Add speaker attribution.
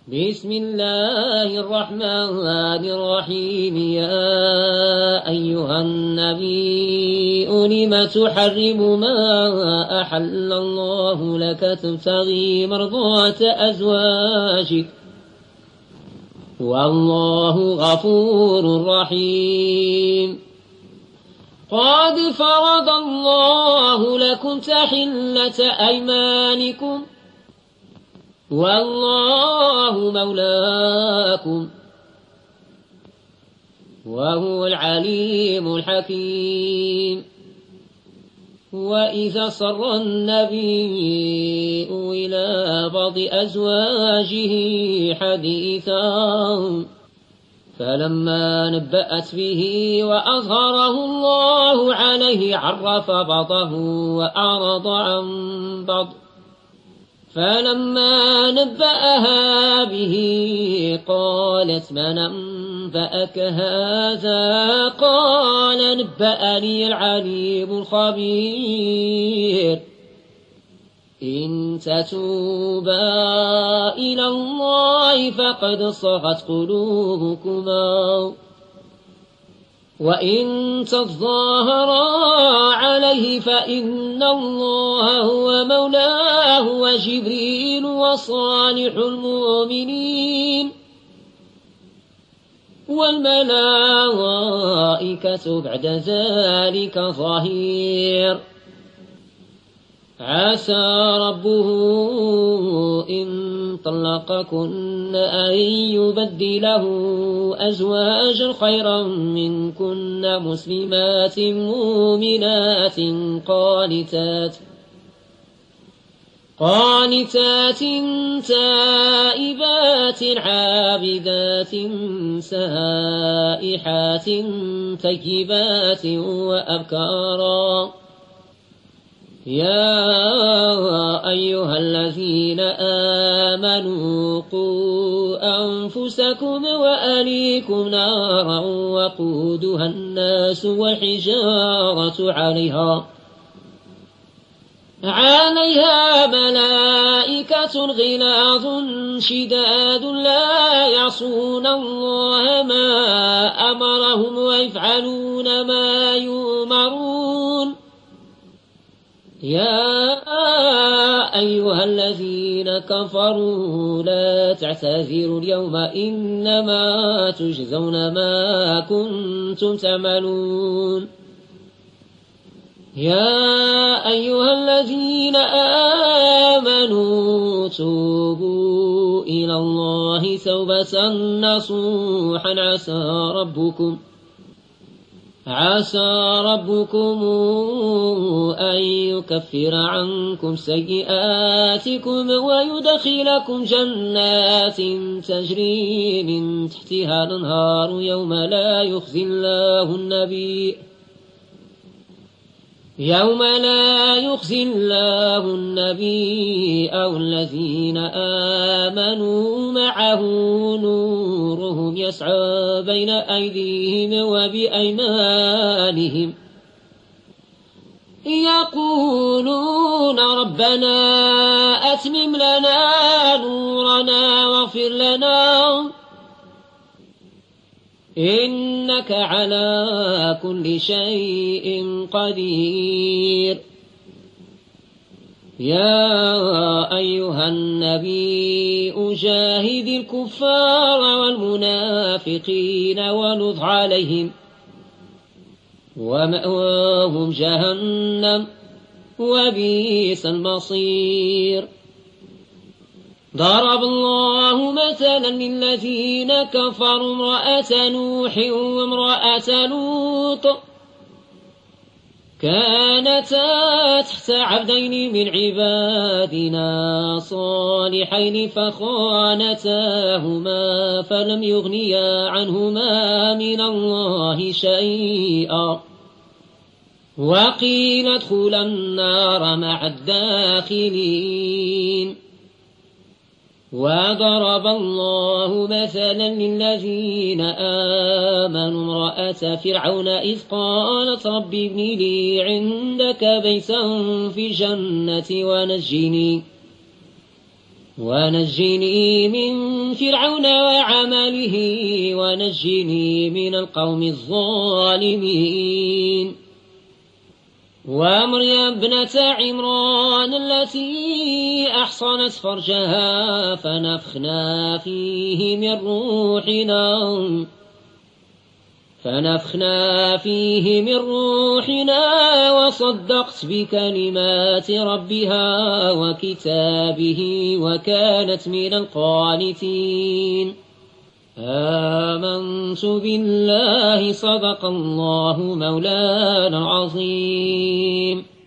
Speaker 1: بسم الله الرحمن الرحيم. يا أيها النبي لم تحرم ما أحل الله لك تبتغي مرضات أزواجك والله غفور رحيم. قد فرض الله لكم تحلة أيمانكم والله مولاكم وهو العليم الحكيم. وإذا صر النبي إلى بعض أزواجه حديثا فلما نبأت به وأظهره الله عليه عرف بعضه وأعرض عن بعض. فلما نبأها به قالت من أنبأك هذا؟ قال نبأني العليم الخبير. إن تتوبا إلى الله فقد صغت قلوبكما وإن تظاهرا عليه فإن الله هو مولاه وجبريل وصالح المؤمنين والملائكة بعد ذلك ظهير. عسى ربه إن طلقكن أن يبدله أزواجا خيرا منكن مسلمات مؤمنات قانتات تائبات عابدات سائحات طيبات وأبكارا. يا أيها الذين آمنوا قوا أنفسكم وأهليكم نارا وقودها الناس والحجارة عليها ملائكة غلاظ شداد لا يعصون الله ما أمرهم ويفعلون ما يؤمرون. يا أيها الذين كفروا لا تعتذروا اليوم إنما تجزون ما كنتم تعملون. يا أيها الذين آمنوا توبوا إلى الله توبة نصوحا عسى ربكم أن يكفر عنكم سيئاتكم ويدخلكم جنات تجري من تحتها الأنهار يوم لا يخزي الله النبي أو الذين آمنوا معه نورهم يسعى بين أيديهم وبأيمانهم يقولون ربنا أتمم لنا نورنا واغفر لنا إنك على كل شيء قدير. يا أيها النبي جاهد الكفار والمنافقين واغلظ عليهم ومأواهم جهنم وبئس المصير. ضرب الله مثلا للذين كفروا امرأة نوح وامرأة لوط كانتا تحت عبدين من عبادنا صالحين فخانتاهما فلم يغنيا عنهما من الله شيئا وقيل ادخلا النار مع الداخلين. وضرب الله مثلا للذين آمنوا امرأة فرعون إذ قالت رب ابن لي عندك بيتا في الجنة ونجني من فرعون وعمله ونجني من القوم الظالمين. ومريم ابنة عمران التي أحصنت فرجها فنفخنا فيه من روحنا وصدقت بكلمات ربها وكتابه وكانت من القانتين. آمنت بالله. صدق الله مولانا العظيم.